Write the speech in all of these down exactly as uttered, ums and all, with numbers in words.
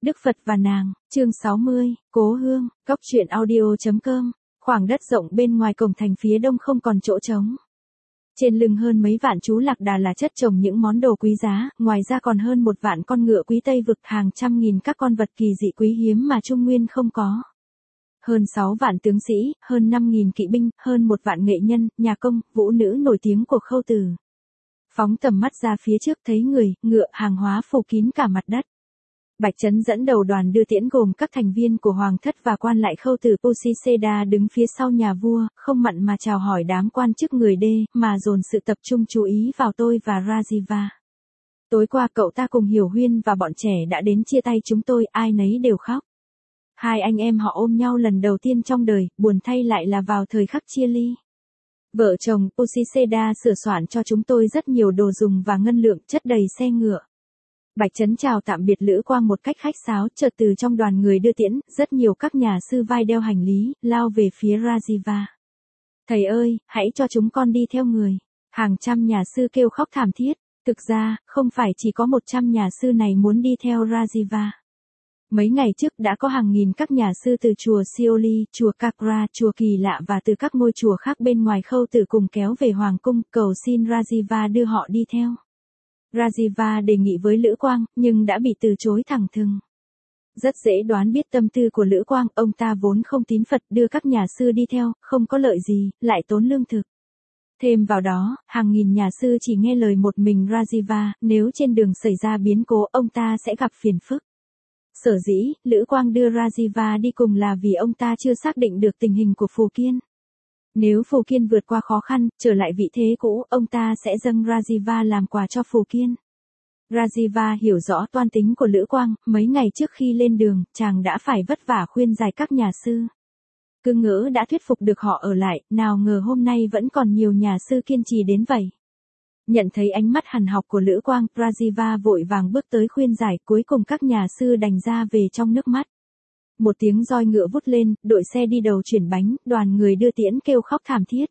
Đức Phật và nàng, chương sáu mươi, Cố Hương, Cốc truyện audio chấm com. Khoảng đất rộng bên ngoài cổng thành phía đông không còn chỗ trống. Trên lưng hơn mấy vạn chú lạc đà là chất chồng những món đồ quý giá, ngoài ra còn hơn một vạn con ngựa quý Tây vực, hàng trăm nghìn các con vật kỳ dị quý hiếm mà Trung Nguyên không có. Hơn sáu vạn tướng sĩ, hơn năm nghìn kỵ binh, hơn một vạn nghệ nhân, nhà công, vũ nữ nổi tiếng của Khâu Tử. Phóng tầm mắt ra phía trước thấy người, ngựa, hàng hóa phủ kín cả mặt đất. Bạch Trấn dẫn đầu đoàn đưa tiễn gồm các thành viên của Hoàng thất và quan lại Khâu Tử. Pusiseda đứng phía sau nhà vua, không mặn mà chào hỏi đám quan chức người đê, mà dồn sự tập trung chú ý vào tôi và Rajiva. Tối qua cậu ta cùng Hiểu Huyên và bọn trẻ đã đến chia tay chúng tôi, ai nấy đều khóc. Hai anh em họ ôm nhau lần đầu tiên trong đời, buồn thay lại là vào thời khắc chia ly. Vợ chồng Pusiseda sửa soạn cho chúng tôi rất nhiều đồ dùng và ngân lượng, chất đầy xe ngựa. Bạch Trấn chào tạm biệt Lữ Quang một cách khách sáo, chợt từ trong đoàn người đưa tiễn, rất nhiều các nhà sư vai đeo hành lý, lao về phía Rajiva. Thầy ơi, hãy cho chúng con đi theo người. Hàng trăm nhà sư kêu khóc thảm thiết. Thực ra, không phải chỉ có một trăm nhà sư này muốn đi theo Rajiva. Mấy ngày trước đã có hàng nghìn các nhà sư từ chùa Sioli, chùa Kakra, chùa Kỳ Lạ và từ các ngôi chùa khác bên ngoài Khâu Tử cùng kéo về Hoàng cung, cầu xin Rajiva đưa họ đi theo. Rajiva đề nghị với Lữ Quang, nhưng đã bị từ chối thẳng thừng. Rất dễ đoán biết tâm tư của Lữ Quang, ông ta vốn không tín Phật, đưa các nhà sư đi theo, không có lợi gì, lại tốn lương thực. Thêm vào đó, hàng nghìn nhà sư chỉ nghe lời một mình Rajiva, nếu trên đường xảy ra biến cố ông ta sẽ gặp phiền phức. Sở dĩ, Lữ Quang đưa Rajiva đi cùng là vì ông ta chưa xác định được tình hình của Phù Kiên. Nếu Phù Kiên vượt qua khó khăn, trở lại vị thế cũ, ông ta sẽ dâng Rajiva làm quà cho Phù Kiên. Rajiva hiểu rõ toan tính của Lữ Quang, mấy ngày trước khi lên đường, chàng đã phải vất vả khuyên giải các nhà sư. Cứ ngỡ đã thuyết phục được họ ở lại, nào ngờ hôm nay vẫn còn nhiều nhà sư kiên trì đến vậy. Nhận thấy ánh mắt hằn học của Lữ Quang, Rajiva vội vàng bước tới khuyên giải, cuối cùng các nhà sư đành ra về trong nước mắt. Một tiếng roi ngựa vút lên, đội xe đi đầu chuyển bánh, đoàn người đưa tiễn kêu khóc thảm thiết.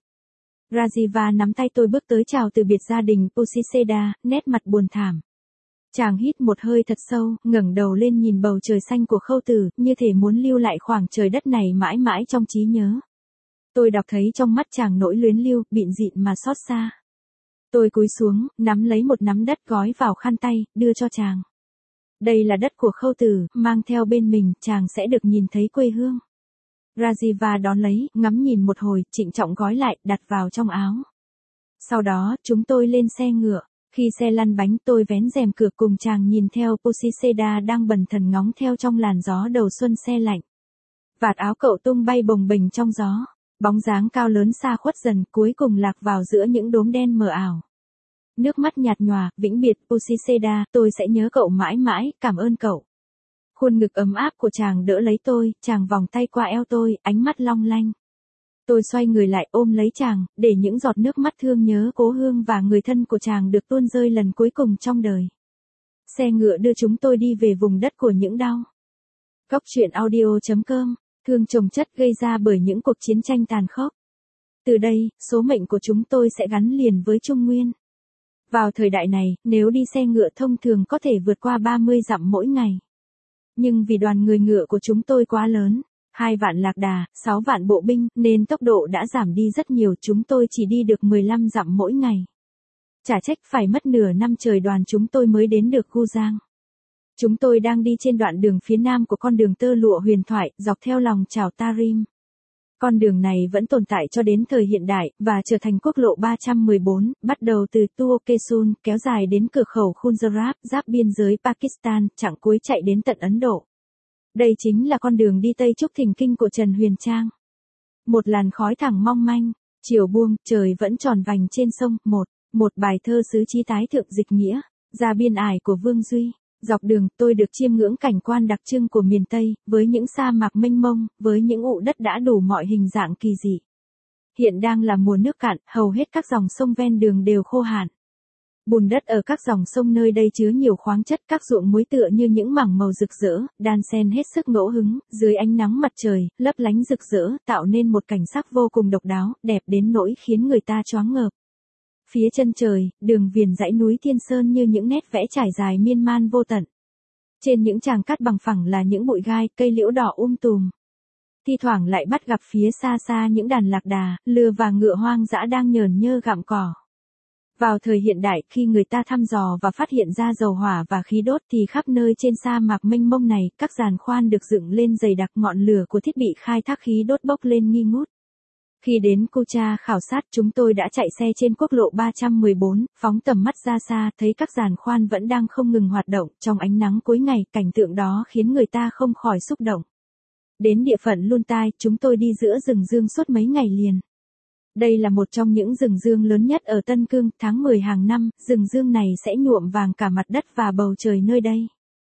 Rajiva nắm tay tôi bước tới chào từ biệt gia đình Pusiseda, nét mặt buồn thảm. Chàng hít một hơi thật sâu, ngẩng đầu lên nhìn bầu trời xanh của Khâu Tử, như thể muốn lưu lại khoảng trời đất này mãi mãi trong trí nhớ. Tôi đọc thấy trong mắt chàng nỗi luyến lưu, bịn dịn mà xót xa. Tôi cúi xuống, nắm lấy một nắm đất gói vào khăn tay, đưa cho chàng. Đây là đất của Khâu Tử, mang theo bên mình, chàng sẽ được nhìn thấy quê hương. Rajiva đón lấy, ngắm nhìn một hồi, trịnh trọng gói lại, đặt vào trong áo. Sau đó, chúng tôi lên xe ngựa. Khi xe lăn bánh tôi vén rèm cửa cùng chàng nhìn theo Pusiseda đang bần thần ngóng theo trong làn gió đầu xuân se lạnh. Vạt áo cậu tung bay bồng bềnh trong gió. Bóng dáng cao lớn xa khuất dần, cuối cùng lạc vào giữa những đốm đen mờ ảo. Nước mắt nhạt nhòa, vĩnh biệt Pusiseda, tôi sẽ nhớ cậu mãi mãi, cảm ơn cậu. Khuôn ngực ấm áp của chàng đỡ lấy tôi, chàng vòng tay qua eo tôi, ánh mắt long lanh. Tôi xoay người lại ôm lấy chàng, để những giọt nước mắt thương nhớ cố hương và người thân của chàng được tuôn rơi lần cuối cùng trong đời. Xe ngựa đưa chúng tôi đi về vùng đất của những đau. Cốc truyện audio chấm com. Thương chồng chất gây ra bởi những cuộc chiến tranh tàn khốc. Từ đây, số mệnh của chúng tôi sẽ gắn liền với Trung Nguyên. Vào thời đại này, nếu đi xe ngựa thông thường có thể vượt qua ba mươi dặm mỗi ngày. Nhưng vì đoàn người ngựa của chúng tôi quá lớn, hai vạn lạc đà, sáu vạn bộ binh, nên tốc độ đã giảm đi rất nhiều, chúng tôi chỉ đi được mười lăm dặm mỗi ngày. Chả trách phải mất nửa năm trời đoàn chúng tôi mới đến được Gu Giang. Chúng tôi đang đi trên đoạn đường phía nam của con đường tơ lụa huyền thoại, dọc theo lòng chảo Tarim. Con đường này vẫn tồn tại cho đến thời hiện đại, và trở thành quốc lộ ba trăm mười bốn, bắt đầu từ Tuokesun, kéo dài đến cửa khẩu Khunjarab, giáp biên giới Pakistan, chặng cuối chạy đến tận Ấn Độ. Đây chính là con đường đi Tây Trúc Thình Kinh của Trần Huyền Trang. Một làn khói thẳng mong manh, chiều buông, trời vẫn tròn vành trên sông, một, một bài thơ xứ Chí Tái Thượng dịch nghĩa, ra biên ải của Vương Duy. Dọc đường, tôi được chiêm ngưỡng cảnh quan đặc trưng của miền Tây, với những sa mạc mênh mông, với những ụ đất đã đủ mọi hình dạng kỳ dị. Hiện đang là mùa nước cạn, hầu hết các dòng sông ven đường đều khô hạn. Bùn đất ở các dòng sông nơi đây chứa nhiều khoáng chất, các ruộng muối tựa như những mảng màu rực rỡ, đan xen hết sức ngẫu hứng, dưới ánh nắng mặt trời, lấp lánh rực rỡ, tạo nên một cảnh sắc vô cùng độc đáo, đẹp đến nỗi khiến người ta choáng ngợp. Phía chân trời, đường viền dãy núi Thiên Sơn như những nét vẽ trải dài miên man vô tận. Trên những tràng cát bằng phẳng là những bụi gai, cây liễu đỏ um tùm. Thi thoảng lại bắt gặp phía xa xa những đàn lạc đà, lừa và ngựa hoang dã đang nhờn nhơ gặm cỏ. Vào thời hiện đại, khi người ta thăm dò và phát hiện ra dầu hỏa và khí đốt thì khắp nơi trên sa mạc mênh mông này, các giàn khoan được dựng lên dày đặc, ngọn lửa của thiết bị khai thác khí đốt bốc lên nghi ngút. Khi đến Kucha khảo sát, chúng tôi đã chạy xe trên quốc lộ ba trăm mười bốn, phóng tầm mắt ra xa, thấy các giàn khoan vẫn đang không ngừng hoạt động, trong ánh nắng cuối ngày, cảnh tượng đó khiến người ta không khỏi xúc động. Đến địa phận Luntai, chúng tôi đi giữa rừng dương suốt mấy ngày liền. Đây là một trong những rừng dương lớn nhất ở Tân Cương, tháng mười hàng năm, rừng dương này sẽ nhuộm vàng cả mặt đất và bầu trời nơi đây.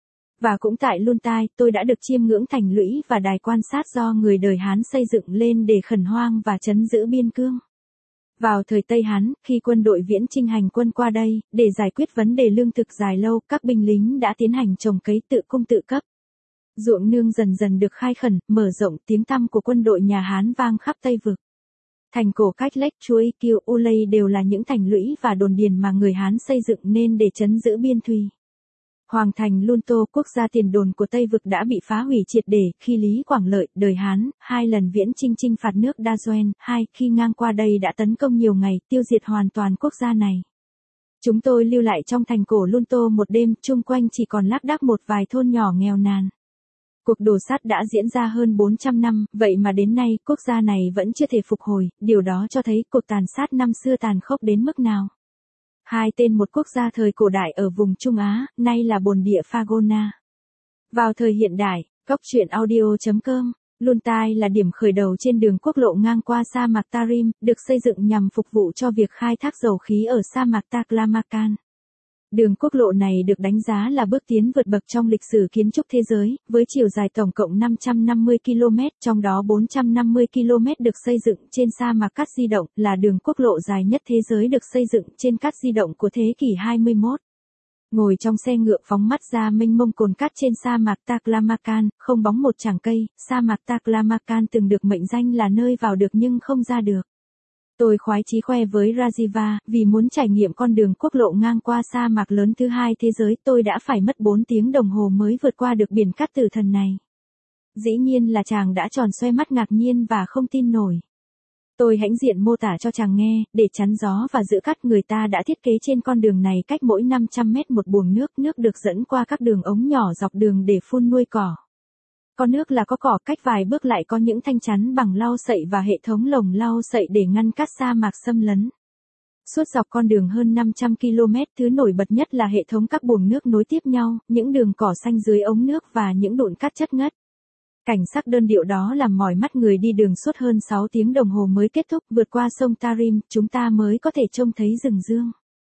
Và cũng tại Luntai, tôi đã được chiêm ngưỡng thành lũy và đài quan sát do người đời Hán xây dựng lên để khẩn hoang và trấn giữ biên cương. Vào thời Tây Hán, khi quân đội Viễn Chinh hành quân qua đây, để giải quyết vấn đề lương thực dài lâu, các binh lính đã tiến hành trồng cấy tự cung tự cấp. Ruộng nương dần dần được khai khẩn, mở rộng, tiếng tăm của quân đội nhà Hán vang khắp Tây Vực. Thành cổ Cách Lách, Chuối, Kiêu, Ulay đều là những thành lũy và đồn điền mà người Hán xây dựng nên để trấn giữ biên thùy. Hoàng thành Lunto, quốc gia tiền đồn của Tây Vực đã bị phá hủy triệt để khi Lý Quảng Lợi, đời Hán, hai lần Viễn Chinh chinh phạt nước Đa Doen, hai khi ngang qua đây đã tấn công nhiều ngày, tiêu diệt hoàn toàn quốc gia này. Chúng tôi lưu lại trong thành cổ Lunto một đêm, chung quanh chỉ còn lác đác một vài thôn nhỏ nghèo nàn. Cuộc đổ sát đã diễn ra hơn bốn trăm năm, vậy mà đến nay quốc gia này vẫn chưa thể phục hồi, điều đó cho thấy cuộc tàn sát năm xưa tàn khốc đến mức nào. Hai tên một quốc gia thời cổ đại ở vùng Trung Á, nay là bồn địa Phagona. Vào thời hiện đại, góc truyện audio chấm com, Luntai là điểm khởi đầu trên đường quốc lộ ngang qua sa mạc Tarim, được xây dựng nhằm phục vụ cho việc khai thác dầu khí ở sa mạc Taklamakan. Đường quốc lộ này được đánh giá là bước tiến vượt bậc trong lịch sử kiến trúc thế giới, với chiều dài tổng cộng năm trăm năm mươi ki lô mét, trong đó bốn trăm năm mươi ki lô mét được xây dựng trên sa mạc cát di động, là đường quốc lộ dài nhất thế giới được xây dựng trên cát di động của thế kỷ hai mươi mốt. Ngồi trong xe ngựa phóng mắt ra mênh mông cồn cát trên sa mạc Taklamakan, không bóng một chảng cây, sa mạc Taklamakan từng được mệnh danh là nơi vào được nhưng không ra được. Tôi khoái chí khoe với Rajiva, vì muốn trải nghiệm con đường quốc lộ ngang qua sa mạc lớn thứ hai thế giới, tôi đã phải mất bốn tiếng đồng hồ mới vượt qua được biển cát tử thần này. Dĩ nhiên là chàng đã tròn xoe mắt ngạc nhiên và không tin nổi. Tôi hãnh diện mô tả cho chàng nghe, để chắn gió và giữ cát, người ta đã thiết kế trên con đường này cách mỗi năm trăm mét một buồng nước, nước được dẫn qua các đường ống nhỏ dọc đường để phun nuôi cỏ. Có nước là có cỏ, cách vài bước lại có những thanh chắn bằng lau sậy và hệ thống lồng lau sậy để ngăn cát sa mạc xâm lấn. Suốt dọc con đường hơn năm trăm ki lô mét, thứ nổi bật nhất là hệ thống các buồng nước nối tiếp nhau, những đường cỏ xanh dưới ống nước và những đụn cát chất ngất. Cảnh sắc đơn điệu đó làm mỏi mắt người đi đường suốt hơn sáu tiếng đồng hồ mới kết thúc. Vượt qua sông Tarim, chúng ta mới có thể trông thấy rừng dương.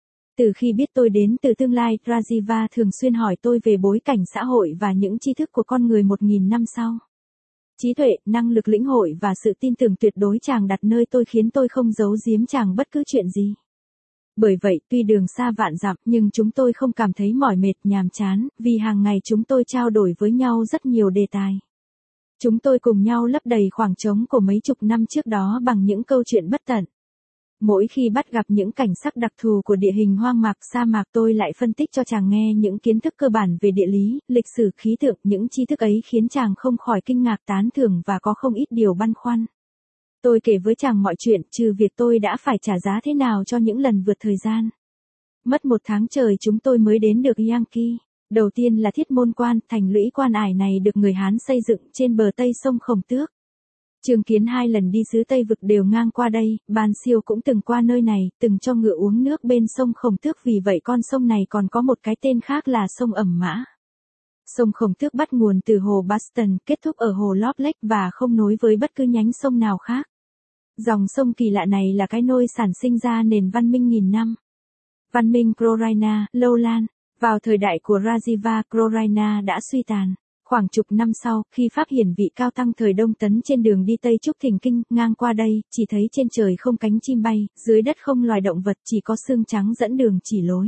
Từ khi biết tôi đến từ tương lai, Rajiva thường xuyên hỏi tôi về bối cảnh xã hội và những tri thức của con người một nghìn năm sau. Trí tuệ, năng lực lĩnh hội và sự tin tưởng tuyệt đối chàng đặt nơi tôi khiến tôi không giấu giếm chàng bất cứ chuyện gì. Bởi vậy, tuy đường xa vạn dặm, nhưng chúng tôi không cảm thấy mỏi mệt, nhàm chán, vì hàng ngày chúng tôi trao đổi với nhau rất nhiều đề tài. Chúng tôi cùng nhau lấp đầy khoảng trống của mấy chục năm trước đó bằng những câu chuyện bất tận. Mỗi khi bắt gặp những cảnh sắc đặc thù của địa hình hoang mạc, sa mạc, tôi lại phân tích cho chàng nghe những kiến thức cơ bản về địa lý, lịch sử, khí tượng. Những tri thức ấy khiến chàng không khỏi kinh ngạc, tán thưởng và có không ít điều băn khoăn. Tôi kể với chàng mọi chuyện, trừ việc tôi đã phải trả giá thế nào cho những lần vượt thời gian. Mất một tháng trời chúng tôi mới đến được Yankee. Đầu tiên là Thiết Môn Quan, thành lũy quan ải này được người Hán xây dựng trên bờ tây sông Khổng Tước. Trương Kiến hai lần đi xứ Tây Vực đều ngang qua đây, Ban Siêu cũng từng qua nơi này, từng cho ngựa uống nước bên sông Khổng Tước, vì vậy con sông này còn có một cái tên khác là sông Ẩm Mã. Sông Khổng Tước bắt nguồn từ hồ Baston, kết thúc ở hồ Loch Lake và không nối với bất cứ nhánh sông nào khác. Dòng sông kỳ lạ này là cái nôi sản sinh ra nền văn minh nghìn năm. Văn minh Krorina, Lâu Lan. Vào thời đại của Rajiva, Krorina đã suy tàn. Khoảng chục năm sau, khi Pháp hiển vị cao tăng thời Đông Tấn trên đường đi Tây Trúc Thỉnh Kinh, ngang qua đây, chỉ thấy trên trời không cánh chim bay, dưới đất không loài động vật, chỉ có xương trắng dẫn đường chỉ lối.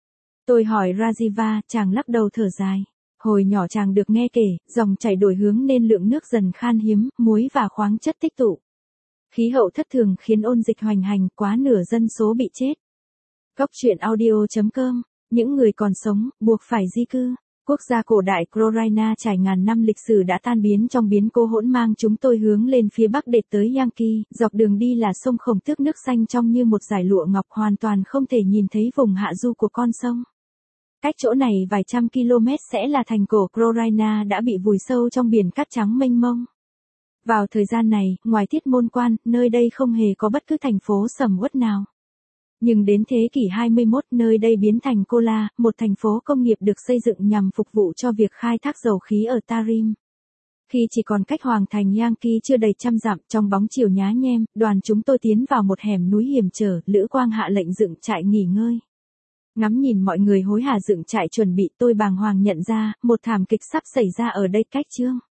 Tôi hỏi Rajiva, chàng lắc đầu thở dài. Hồi nhỏ chàng được nghe kể, dòng chảy đổi hướng nên lượng nước dần khan hiếm, muối và khoáng chất tích tụ. Khí hậu thất thường khiến ôn dịch hoành hành, quá nửa dân số bị chết. Góc truyện audio chấm com, những người còn sống, buộc phải di cư. Quốc gia cổ đại Carolina trải ngàn năm lịch sử đã tan biến trong biến cố hỗn mang, chúng tôi hướng lên phía bắc để tới Yankee, dọc đường đi là sông Khổng Tước nước xanh trong như một dải lụa ngọc, hoàn toàn không thể nhìn thấy vùng hạ du của con sông. Cách chỗ này vài trăm km sẽ là thành cổ Carolina đã bị vùi sâu trong biển cát trắng mênh mông. Vào thời gian này, ngoài Thiết Môn Quan, nơi đây không hề có bất cứ thành phố sầm uất nào. Nhưng đến thế kỷ hai mươi mốt, nơi đây biến thành Kola, một thành phố công nghiệp được xây dựng nhằm phục vụ cho việc khai thác dầu khí ở Tarim. Khi chỉ còn cách hoàng thành Yankee chưa đầy trăm dặm, trong bóng chiều nhá nhem, đoàn chúng tôi tiến vào một hẻm núi hiểm trở, Lữ Quang hạ lệnh dựng trại nghỉ ngơi. Ngắm nhìn mọi người hối hả dựng trại chuẩn bị, tôi bàng hoàng nhận ra, một thảm kịch sắp xảy ra ở đây. Cách chương